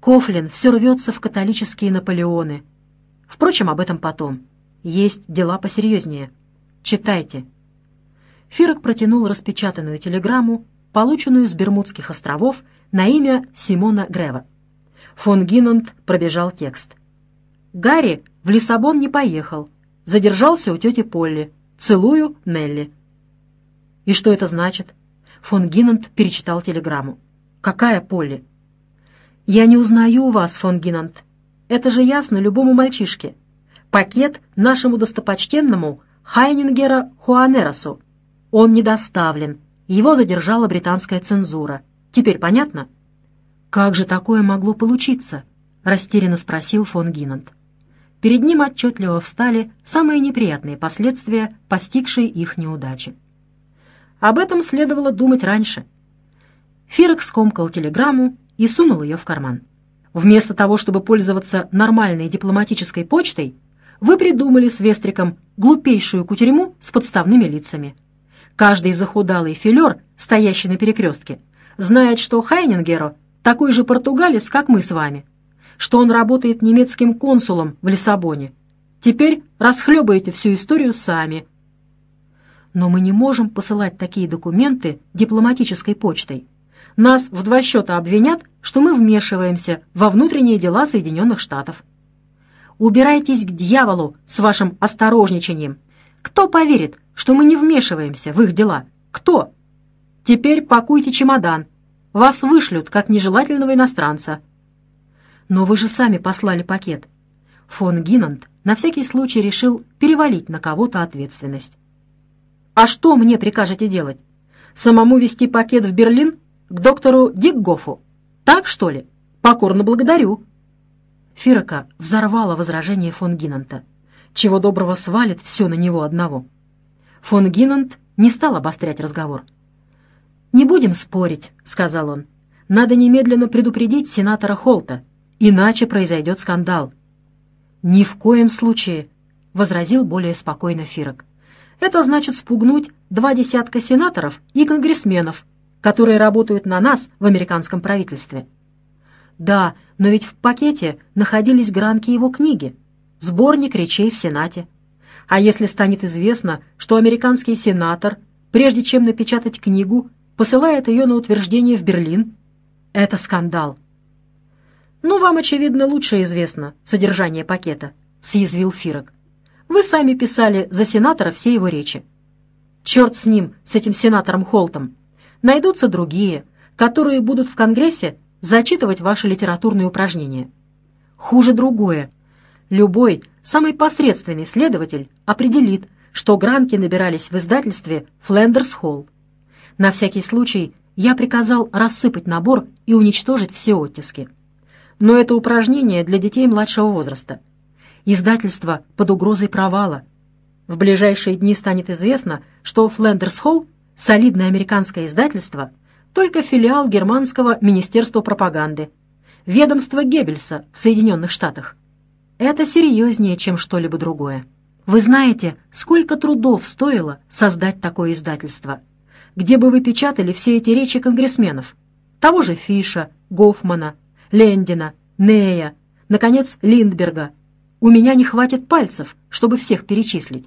Кофлин все рвется в католические Наполеоны. Впрочем, об этом потом. Есть дела посерьезнее. Читайте». Фирок протянул распечатанную телеграмму, полученную с Бермудских островов на имя Симона Грева. Фон Гинанд пробежал текст. «Гарри в Лиссабон не поехал. Задержался у тети Полли. Целую, Нелли». «И что это значит?» Фон Гинанд перечитал телеграмму. «Какая Полли?» «Я не узнаю вас, фон Гинанд. Это же ясно любому мальчишке. Пакет нашему достопочтенному Хайнингера Хуанерасу. Он не доставлен. Его задержала британская цензура. Теперь понятно?» «Как же такое могло получиться?» — растерянно спросил фон Гинанд. Перед ним отчетливо встали самые неприятные последствия, постигшие их неудачи. Об этом следовало думать раньше. Фирок скомкал телеграмму и сунул ее в карман. «Вместо того, чтобы пользоваться нормальной дипломатической почтой, вы придумали с Вестриком глупейшую кутерьму с подставными лицами. Каждый захудалый филер, стоящий на перекрестке, знает, что Хайнингеру такой же португалец, как мы с вами, что он работает немецким консулом в Лиссабоне. Теперь расхлебаете всю историю сами». «Но мы не можем посылать такие документы дипломатической почтой. Нас в 2 счета обвинят, что мы вмешиваемся во внутренние дела Соединенных Штатов». «Убирайтесь к дьяволу с вашим осторожничанием. Кто поверит, что мы не вмешиваемся в их дела? Кто? Теперь пакуйте чемодан. Вас вышлют, как нежелательного иностранца». «Но вы же сами послали пакет». Фон Гинанд на всякий случай решил перевалить на кого-то ответственность. «А что мне прикажете делать? Самому везти пакет в Берлин? К доктору Дикгофу? Так, что ли? Покорно благодарю». Фирока взорвало возражение фон Гинанта. Чего доброго свалит все на него одного. Фон Гинанд не стал обострять разговор. «Не будем спорить», — сказал он. «Надо немедленно предупредить сенатора Холта, иначе произойдет скандал». «Ни в коем случае», — возразил более спокойно Фирок. «Это значит спугнуть 20 сенаторов и конгрессменов, которые работают на нас в американском правительстве». «Да, но ведь в пакете находились гранки его книги, сборник речей в Сенате. А если станет известно, что американский сенатор, прежде чем напечатать книгу, посылает ее на утверждение в Берлин, это скандал». «Ну, вам, очевидно, лучше известно содержание пакета», — съязвил Фирок. «Вы сами писали за сенатора все его речи. Черт с ним, с этим сенатором Холтом. Найдутся другие, которые будут в Конгрессе зачитывать ваши литературные упражнения. Хуже другое. Любой, самый посредственный следователь определит, что гранки набирались в издательстве «Флендерс-Холл». На всякий случай я приказал рассыпать набор и уничтожить все оттиски. Но это упражнение для детей младшего возраста. Издательство под угрозой провала. В ближайшие дни станет известно, что «Флендерс-Холл» — солидное американское издательство, только филиал германского министерства пропаганды, ведомство Геббельса в Соединенных Штатах. Это серьезнее, чем что-либо другое. Вы знаете, сколько трудов стоило создать такое издательство, где бы вы печатали все эти речи конгрессменов, того же Фиша, Гофмана, Лендина, Нея, наконец, Линдберга. У меня не хватит пальцев, чтобы всех перечислить».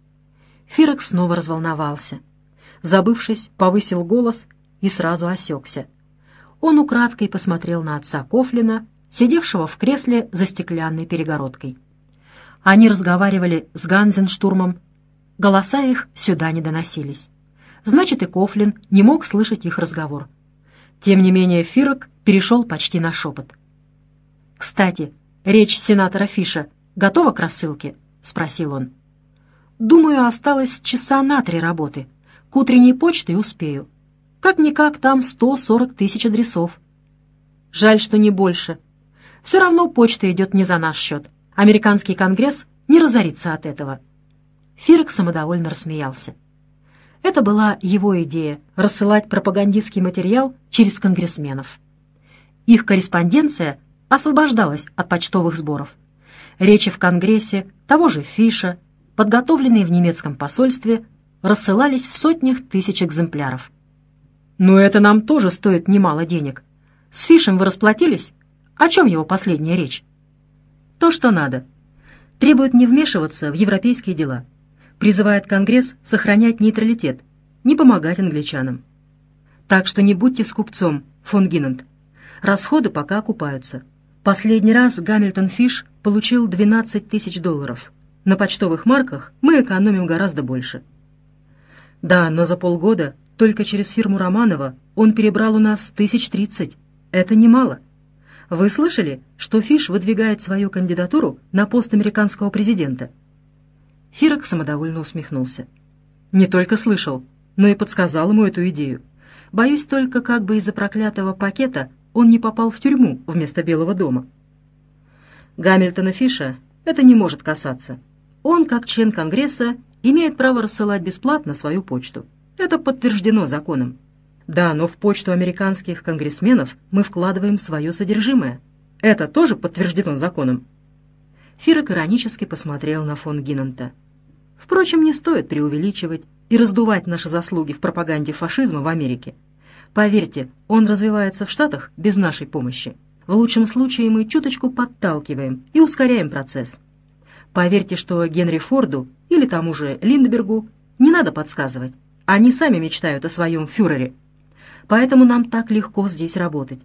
Фирок снова разволновался. Забывшись, повысил голос и сразу осекся. Он украдкой посмотрел на отца Кофлина, сидевшего в кресле за стеклянной перегородкой. Они разговаривали с Ганзенштурмом. Голоса их сюда не доносились. Значит, и Кофлин не мог слышать их разговор. Тем не менее, Фирок перешел почти на шепот. «Кстати, речь сенатора Фиша готова к рассылке?» — спросил он. «Думаю, осталось часа на 3 работы. К утренней почте успею. Как-никак там 140 тысяч адресов. Жаль, что не больше. Все равно почта идет не за наш счет. Американский конгресс не разорится от этого». Фирок самодовольно рассмеялся. Это была его идея — рассылать пропагандистский материал через конгрессменов. Их корреспонденция освобождалась от почтовых сборов. Речи в Конгрессе того же Фиша, подготовленные в немецком посольстве, рассылались в сотнях тысяч экземпляров. «Но это нам тоже стоит немало денег. С Фишем вы расплатились? О чем его последняя речь? То, что надо. Требует не вмешиваться в европейские дела. Призывает Конгресс сохранять нейтралитет, не помогать англичанам. Так что не будьте скупцом, фон Гиннант. Расходы пока окупаются. Последний раз Гамильтон Фиш получил $12 тысяч. На почтовых марках мы экономим гораздо больше. Да, но за полгода только через фирму Романова он перебрал у нас 30. Это немало. Вы слышали, что Фиш выдвигает свою кандидатуру на пост американского президента? Фирок самодовольно усмехнулся. Не только слышал, но и подсказал ему эту идею. Боюсь только, как бы из-за проклятого пакета он не попал в тюрьму вместо Белого дома. Гамильтона Фиша это не может касаться. Он, как член Конгресса, имеет право рассылать бесплатно свою почту. Это подтверждено законом. Да, но в почту американских конгрессменов мы вкладываем свое содержимое. Это тоже подтверждено законом. Фирок иронически посмотрел на фон Гиннанта. Впрочем, не стоит преувеличивать и раздувать наши заслуги в пропаганде фашизма в Америке. Поверьте, он развивается в Штатах без нашей помощи. В лучшем случае мы чуточку подталкиваем и ускоряем процесс. Поверьте, что Генри Форду или тому же Линдбергу не надо подсказывать. Они сами мечтают о своем фюрере. Поэтому нам так легко здесь работать.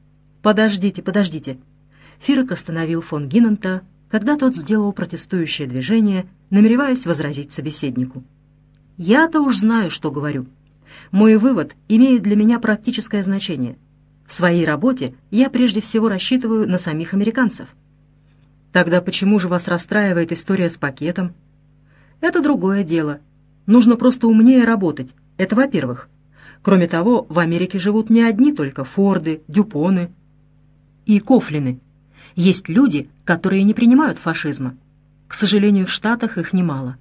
Подождите. Фирок остановил фон Гиннанта, когда тот сделал протестующее движение, намереваясь возразить собеседнику. Я-то уж знаю, что говорю. Мой вывод имеет для меня практическое значение. В своей работе я прежде всего рассчитываю на самих американцев. Тогда почему же вас расстраивает история с пакетом? Это другое дело. Нужно просто умнее работать. Это во-первых. Кроме того, в Америке живут не одни только Форды, Дюпоны и Кофлины. Есть люди, которые не принимают фашизма. К сожалению, в Штатах их немало.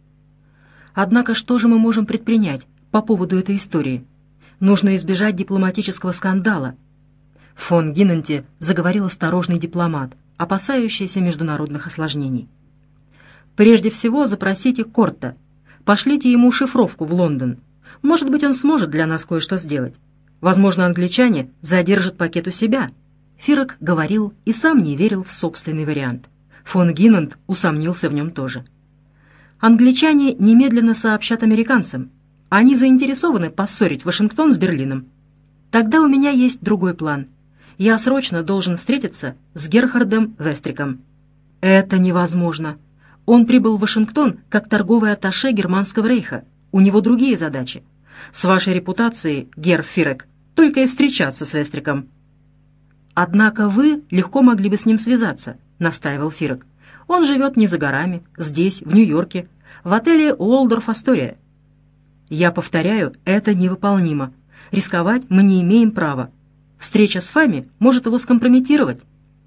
Однако что же мы можем предпринять по поводу этой истории? Нужно избежать дипломатического скандала. В фон Гиннанте заговорил осторожный дипломат, опасающийся международных осложнений. Прежде всего запросите Корта. Пошлите ему шифровку в Лондон. Может быть, он сможет для нас кое-что сделать. Возможно, англичане задержат пакет у себя. Фирок говорил и сам не верил в собственный вариант. Фон Гиннант усомнился в нем тоже. Англичане немедленно сообщат американцам. Они заинтересованы поссорить Вашингтон с Берлином. Тогда у меня есть другой план. Я срочно должен встретиться с Герхардом Вестриком. Это невозможно. Он прибыл в Вашингтон как торговый атташе Германского рейха. У него другие задачи. С вашей репутацией, герр Фирек, только и встречаться с Вестриком. Однако вы легко могли бы с ним связаться, настаивал Фирек. Он живет не за горами, здесь, в Нью-Йорке, в отеле Уолдорф Астория. Я повторяю, это невыполнимо. Рисковать мы не имеем права. Встреча с вами может его скомпрометировать.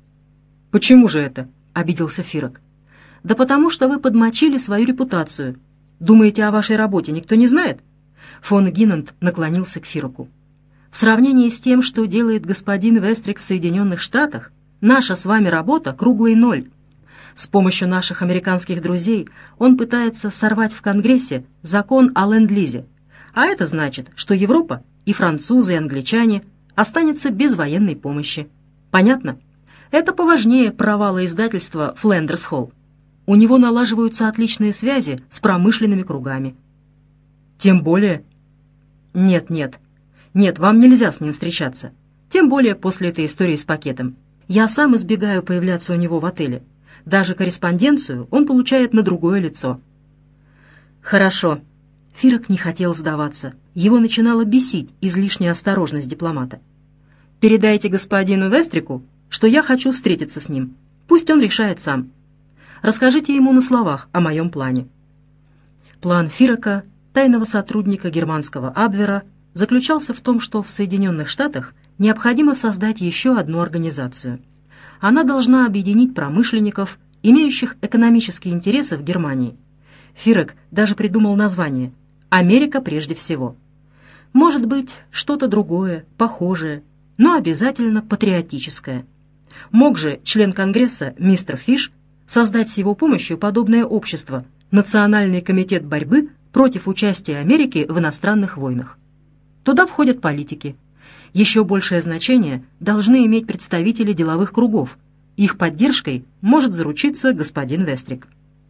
Почему же это? Обиделся Фирек. Да потому что вы подмочили свою репутацию. Думаете, о вашей работе никто не знает? Фон Гиннант наклонился к Фиреку. В сравнении с тем, что делает господин Вестрик в Соединенных Штатах, наша с вами работа круглый ноль. С помощью наших американских друзей он пытается сорвать в Конгрессе закон о ленд-лизе. А это значит, что Европа, и французы, и англичане, останется без военной помощи. Понятно? Это поважнее провала издательства «Флендерс Холл». У него налаживаются отличные связи с промышленными кругами. Тем более... Нет, вам нельзя с ним встречаться. Тем более после этой истории с пакетом. Я сам избегаю появляться у него в отеле. Даже корреспонденцию он получает на другое лицо. Хорошо. Фирек не хотел сдаваться. Его начинала бесить излишняя осторожность дипломата. Передайте господину Вестрику, что я хочу встретиться с ним. Пусть он решает сам. Расскажите ему на словах о моем плане. План Фирека, тайного сотрудника германского Абвера, заключался в том, что в Соединенных Штатах необходимо создать еще одну организацию. Она должна объединить промышленников, имеющих экономические интересы в Германии. Фирек даже придумал название «Америка прежде всего». Может быть, что-то другое, похожее, но обязательно патриотическое. Мог же член Конгресса мистер Фиш создать с его помощью подобное общество «Национальный комитет борьбы против участия Америки в иностранных войнах». Туда входят политики. Еще большее значение должны иметь представители деловых кругов. Их поддержкой может заручиться господин Вестрик.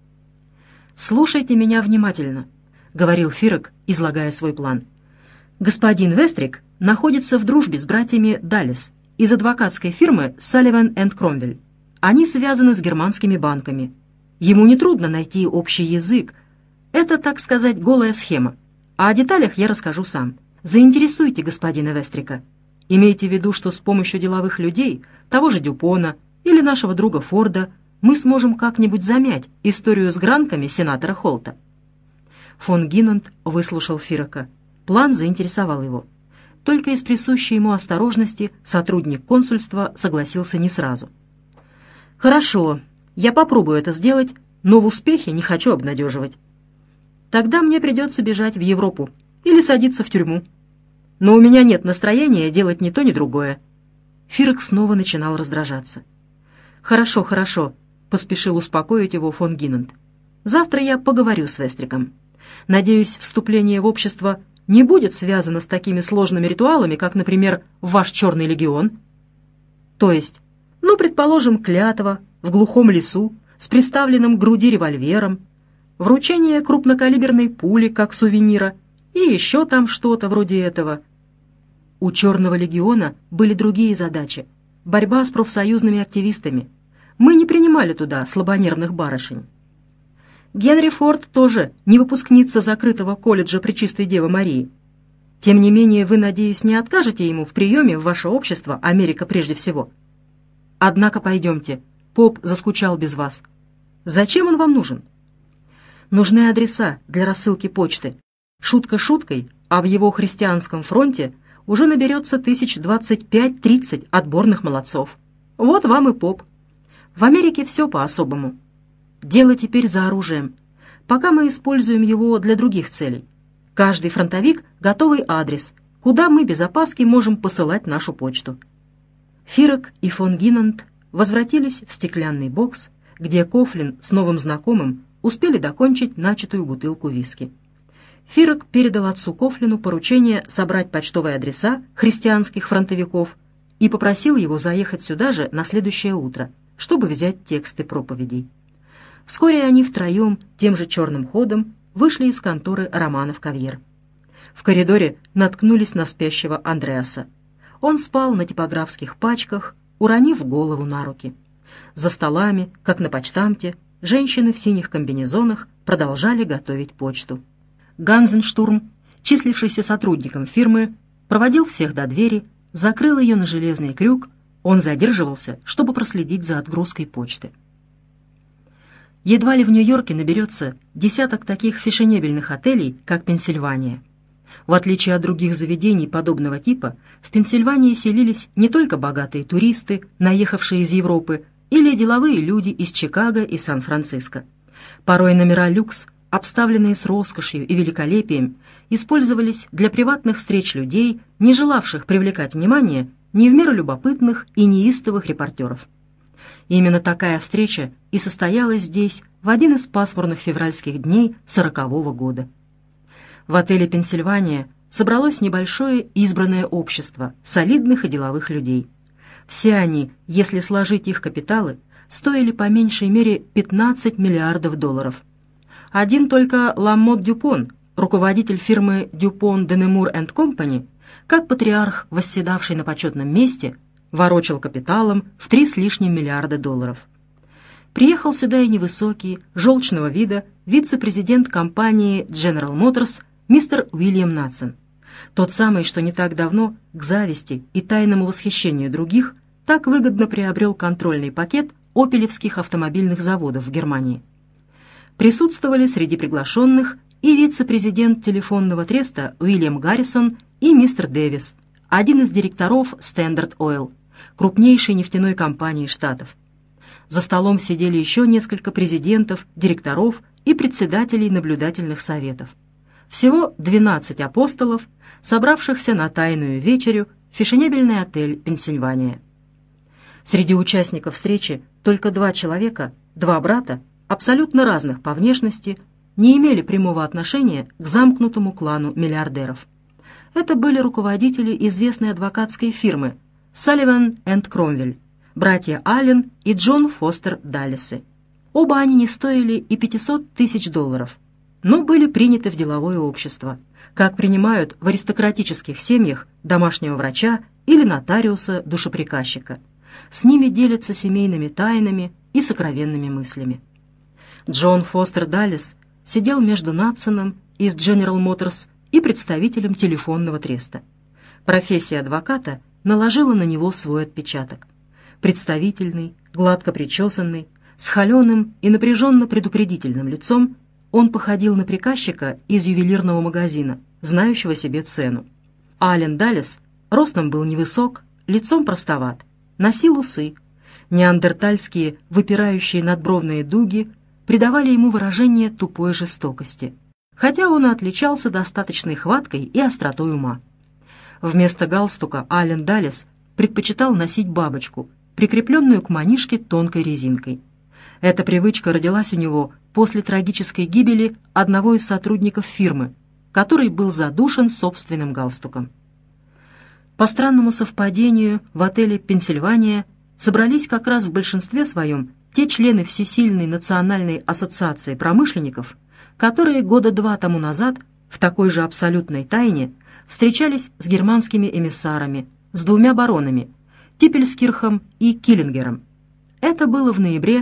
«Слушайте меня внимательно», — говорил Фирок, излагая свой план. «Господин Вестрик находится в дружбе с братьями Даллес из адвокатской фирмы Салливан энд Кромвель. Они связаны с германскими банками. Ему нетрудно найти общий язык. Это, так сказать, голая схема. А о деталях я расскажу сам. Заинтересуйте господина Вестрика. Имейте в виду, что с помощью деловых людей, того же Дюпона или нашего друга Форда, мы сможем как-нибудь замять историю с гранками сенатора Холта». Фон Гиннанд выслушал Фирока. План заинтересовал его. Только из присущей ему осторожности сотрудник консульства согласился не сразу. «Хорошо, я попробую это сделать, но в успехе не хочу обнадеживать. Тогда мне придется бежать в Европу или садиться в тюрьму. Но у меня нет настроения делать ни то, ни другое». Фирок снова начинал раздражаться. «Хорошо, хорошо», — поспешил успокоить его фон Гиннанд. «Завтра я поговорю с Вестриком. Надеюсь, вступление в общество не будет связано с такими сложными ритуалами, как, например, ваш Черный легион. То есть, предположим, клятва в глухом лесу с приставленным к груди револьвером, вручение крупнокалиберной пули как сувенира и еще там что-то вроде этого». У Черного легиона были другие задачи. Борьба с профсоюзными активистами. Мы не принимали туда слабонервных барышень. Генри Форд тоже не выпускница закрытого колледжа Пречистой Девы Марии. Тем не менее, вы, надеюсь, не откажете ему в приеме в ваше общество, Америка прежде всего. Однако пойдемте. Поп заскучал без вас. Зачем он вам нужен? Нужны адреса для рассылки почты. Шутка шуткой, а в его христианском фронте уже наберется 25-30 отборных молодцов. Вот вам и поп. В Америке все по-особому. Дело теперь за оружием. Пока мы используем его для других целей. Каждый фронтовик — готовый адрес, куда мы без опаски можем посылать нашу почту. Фирок и фон Гиннанд возвратились в стеклянный бокс, где Кофлин с новым знакомым успели докончить начатую бутылку виски. Фирок передал отцу Кофлину поручение собрать почтовые адреса христианских фронтовиков и попросил его заехать сюда же на следующее утро, чтобы взять тексты проповедей. Вскоре они втроем тем же черным ходом вышли из конторы Романов-Кавьер. В коридоре наткнулись на спящего Андреаса. Он спал на типографских пачках, уронив голову на руки. За столами, как на почтамте, женщины в синих комбинезонах продолжали готовить почту. Ганзенштурм, числившийся сотрудником фирмы, проводил всех до двери, закрыл ее на железный крюк. Он задерживался, чтобы проследить за отгрузкой почты. Едва ли в Нью-Йорке наберется десяток таких фешенебельных отелей, как Пенсильвания. В отличие от других заведений подобного типа, в Пенсильвании селились не только богатые туристы, наехавшие из Европы, или деловые люди из Чикаго и Сан-Франциско. Порой номера люкс, обставленные с роскошью и великолепием, использовались для приватных встреч людей, не желавших привлекать внимание не в меру любопытных и неистовых репортеров. Именно такая встреча и состоялась здесь в один из пасмурных февральских дней 40-го года. В отеле «Пенсильвания» собралось небольшое избранное общество солидных и деловых людей. Все они, если сложить их капиталы, стоили по меньшей мере 15 миллиардов долларов. Один только Ламотт Дюпон, руководитель фирмы Дюпон де Немур энд Компани, как патриарх, восседавший на почетном месте, ворочал капиталом в 3 с лишним миллиарда долларов. Приехал сюда и невысокий, желчного вида, вице-президент компании General Motors мистер Уильям Надсон. Тот самый, что не так давно, к зависти и тайному восхищению других, так выгодно приобрел контрольный пакет опелевских автомобильных заводов в Германии. Присутствовали среди приглашенных и вице-президент телефонного треста Уильям Гаррисон и мистер Дэвис, один из директоров Standard Oil, крупнейшей нефтяной компании Штатов. За столом сидели еще несколько президентов, директоров и председателей наблюдательных советов. Всего 12 апостолов, собравшихся на тайную вечерю в фешенебельный отель «Пенсильвания». Среди участников встречи только 2 человека, 2 брата, абсолютно разных по внешности, не имели прямого отношения к замкнутому клану миллиардеров. Это были руководители известной адвокатской фирмы Салливан энд Кромвель, братья Аллен и Джон Фостер Даллесы. Оба они не стоили и $500 000, но были приняты в деловое общество, как принимают в аристократических семьях домашнего врача или нотариуса-душеприказчика. С ними делятся семейными тайнами и сокровенными мыслями. Джон Фостер Даллес сидел между Натсоном из General Motors и представителем телефонного треста. Профессия адвоката наложила на него свой отпечаток. Представительный, гладко причесанный, с холеным и напряженно-предупредительным лицом, он походил на приказчика из ювелирного магазина, знающего себе цену. Аллен Даллес ростом был невысок, лицом простоват, носил усы. Неандертальские выпирающие надбровные дуги придавали ему выражение тупой жестокости, хотя он и отличался достаточной хваткой и остротой ума. Вместо галстука Аллен Даллес предпочитал носить бабочку, прикрепленную к манишке тонкой резинкой. Эта привычка родилась у него после трагической гибели одного из сотрудников фирмы, который был задушен собственным галстуком. По странному совпадению в отеле «Пенсильвания» собрались как раз в большинстве своем те члены Всесильной национальной ассоциации промышленников, которые года 2 тому назад в такой же абсолютной тайне встречались с германскими эмиссарами, с 2 баронами — Типпельскирхом и Киллингером. Это было в ноябре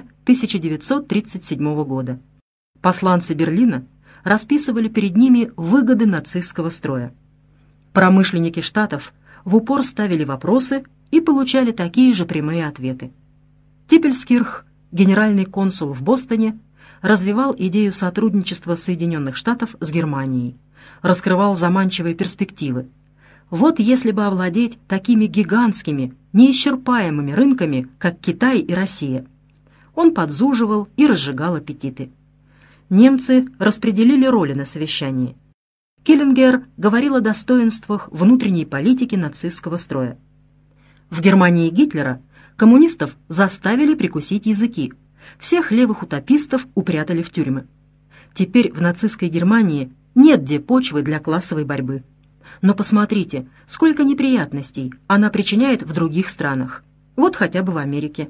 1937 года. Посланцы Берлина расписывали перед ними выгоды нацистского строя. Промышленники штатов в упор ставили вопросы и получали такие же прямые ответы. Типпельскирх, генеральный консул в Бостоне, развивал идею сотрудничества Соединенных Штатов с Германией, раскрывал заманчивые перспективы. Вот если бы овладеть такими гигантскими, неисчерпаемыми рынками, как Китай и Россия. Он подзуживал и разжигал аппетиты. Немцы распределили роли на совещании. Киллингер говорил о достоинствах внутренней политики нацистского строя. В Германии Гитлера коммунистов заставили прикусить языки, всех левых утопистов упрятали в тюрьмы. Теперь в нацистской Германии нет где почвы для классовой борьбы. Но посмотрите, сколько неприятностей она причиняет в других странах. Вот хотя бы в Америке.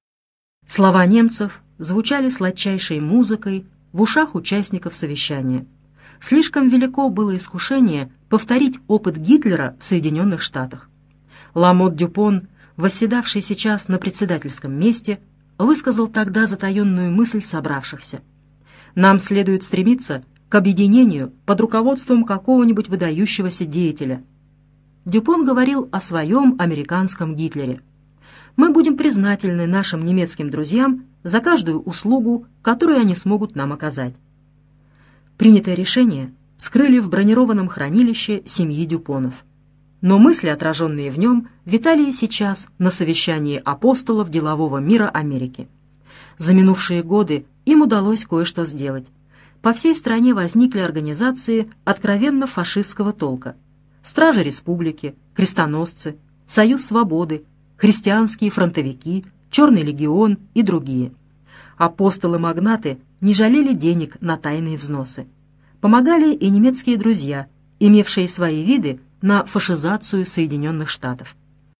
Слова немцев звучали сладчайшей музыкой в ушах участников совещания. Слишком велико было искушение повторить опыт Гитлера в Соединенных Штатах. Ламотт Дюпон, восседавший сейчас на председательском месте, высказал тогда затаенную мысль собравшихся. Нам следует стремиться к объединению под руководством какого-нибудь выдающегося деятеля. Дюпон говорил о своем американском Гитлере. Мы будем признательны нашим немецким друзьям за каждую услугу, которую они смогут нам оказать. Принятое решение скрыли в бронированном хранилище семьи Дюпонов. Но мысли, отраженные в нем, витали и сейчас на совещании апостолов делового мира Америки. За минувшие годы им удалось кое-что сделать. По всей стране возникли организации откровенно фашистского толка. Стражи Республики, Крестоносцы, Союз Свободы, Христианские фронтовики, Черный легион и другие. Апостолы-магнаты не жалели денег на тайные взносы. Помогали и немецкие друзья, имевшие свои виды на фашизацию Соединенных Штатов.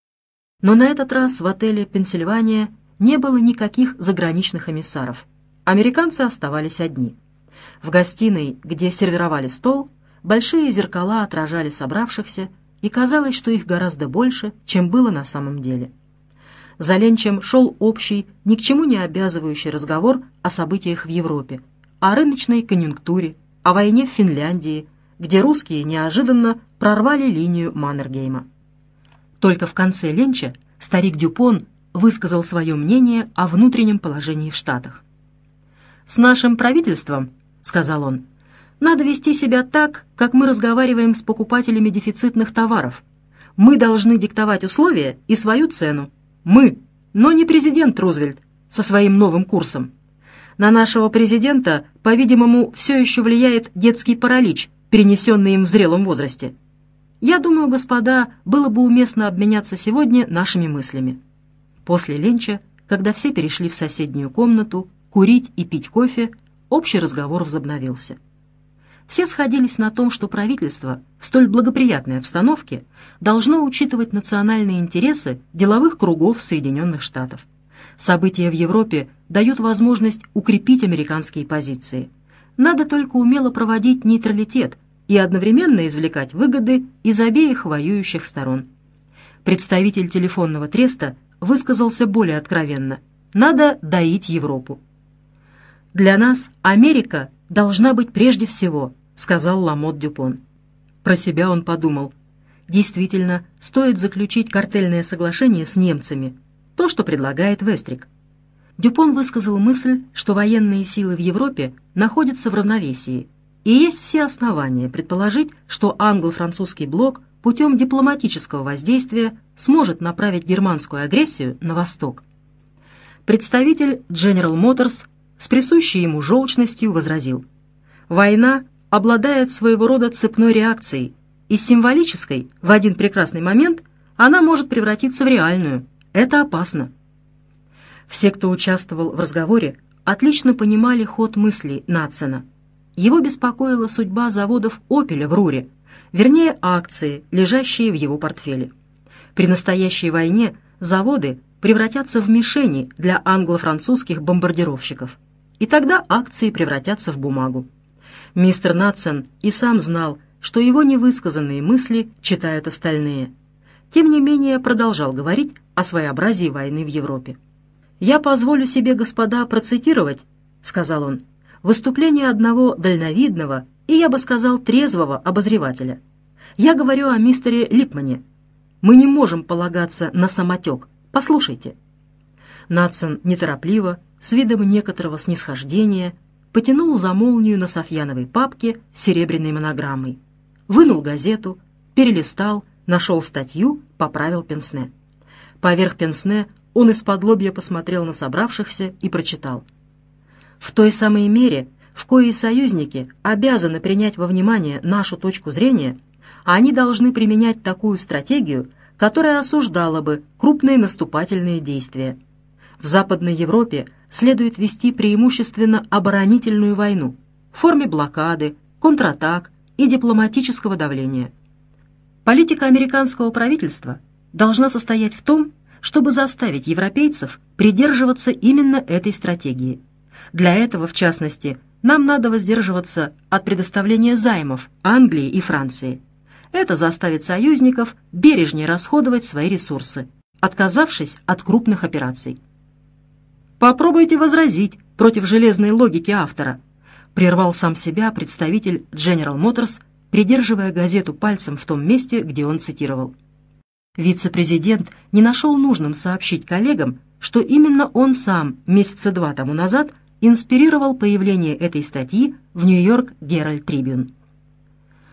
Но на этот раз в отеле «Пенсильвания» не было никаких заграничных эмиссаров. Американцы оставались одни. В гостиной, где сервировали стол, большие зеркала отражали собравшихся, и казалось, что их гораздо больше, чем было на самом деле. За ленчем шел общий, ни к чему не обязывающий разговор о событиях в Европе, о рыночной конъюнктуре, о войне в Финляндии, где русские неожиданно прорвали линию Маннергейма. Только в конце ленча старик Дюпон высказал свое мнение о внутреннем положении в Штатах. «С нашим правительством, — сказал он, — надо вести себя так, как мы разговариваем с покупателями дефицитных товаров. Мы должны диктовать условия и свою цену. Мы, но не президент Рузвельт со своим новым курсом. На нашего президента, по-видимому, все еще влияет детский паралич, перенесенный им в зрелом возрасте. Я думаю, господа, было бы уместно обменяться сегодня нашими мыслями». После ленча, когда все перешли в соседнюю комнату, курить и пить кофе, общий разговор возобновился. Все сходились на том, что правительство в столь благоприятной обстановке должно учитывать национальные интересы деловых кругов Соединенных Штатов. События в Европе дают возможность укрепить американские позиции. Надо только умело проводить нейтралитет и одновременно извлекать выгоды из обеих воюющих сторон. Представитель телефонного треста высказался более откровенно. Надо доить Европу. «Для нас Америка должна быть прежде всего», — сказал Ламотт Дюпон. Про себя он подумал. Действительно, стоит заключить картельное соглашение с немцами, то, что предлагает Вестрик. Дюпон высказал мысль, что военные силы в Европе находятся в равновесии, и есть все основания предположить, что англо-французский блок путем дипломатического воздействия сможет направить германскую агрессию на восток. Представитель General Motors с присущей ему желчностью возразил: «Война обладает своего рода цепной реакцией, и символической в один прекрасный момент она может превратиться в реальную. Это опасно». Все, кто участвовал в разговоре, отлично понимали ход мыслей Надсена. Его беспокоила судьба заводов «Опеля» в Руре, вернее, акции, лежащие в его портфеле. При настоящей войне заводы превратятся в мишени для англо-французских бомбардировщиков, и тогда акции превратятся в бумагу. Мистер Надсен и сам знал, что его невысказанные мысли читают остальные. Тем не менее, продолжал говорить о своеобразии войны в Европе. «Я позволю себе, господа, процитировать, — сказал он, — выступление одного дальновидного и, я бы сказал, трезвого обозревателя. Я говорю о мистере Липмане. Мы не можем полагаться на самотек. Послушайте». Надсен неторопливо, с видом некоторого снисхождения, потянул за молнию на софьяновой папке с серебряной монограммой, вынул газету, перелистал, нашел статью, поправил пенсне. Поверх пенсне он из-под-лобья посмотрел на собравшихся и прочитал: «В той самой мере, в коей союзники обязаны принять во внимание нашу точку зрения, они должны применять такую стратегию, которая осуждала бы крупные наступательные действия. В Западной Европе следует вести преимущественно оборонительную войну в форме блокады, контратак и дипломатического давления. Политика американского правительства должна состоять в том, чтобы заставить европейцев придерживаться именно этой стратегии. Для этого, в частности, нам надо воздерживаться от предоставления займов Англии и Франции. Это заставит союзников бережнее расходовать свои ресурсы, отказавшись от крупных операций. «Попробуйте возразить против железной логики автора», прервал сам себя представитель General Motors, придерживая газету пальцем в том месте, где он цитировал. Вице-президент не нашел нужным сообщить коллегам, что именно он сам месяца 2 тому назад инспирировал появление этой статьи в Нью-Йорк Геральд Трибюн.